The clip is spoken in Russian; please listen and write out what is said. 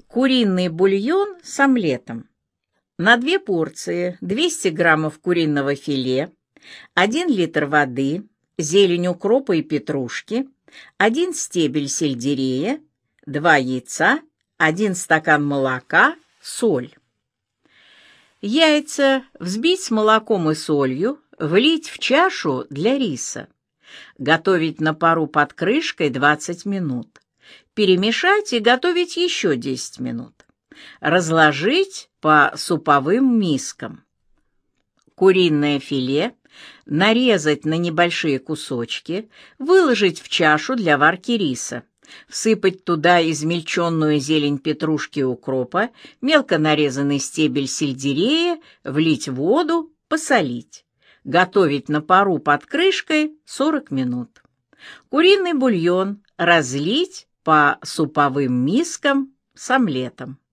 Куриный бульон с омлетом. На 2 порции 200 граммов куриного филе, 1 литр воды, зелень укропа и петрушки, 1 стебель сельдерея, 2 яйца, 1 стакан молока, соль. Яйца взбить с молоком и солью, влить в чашу для риса. Готовить на пару под крышкой 20 минут. Перемешать и готовить еще 10 минут. Разложить по суповым мискам. Куриное филе нарезать на небольшие кусочки, выложить в чашу для варки риса. Всыпать туда измельченную зелень петрушки и укропа, мелко нарезанный стебель сельдерея, влить воду, посолить. Готовить на пару под крышкой 40 минут. Куриный бульон разлить по суповым мискам с омлетом.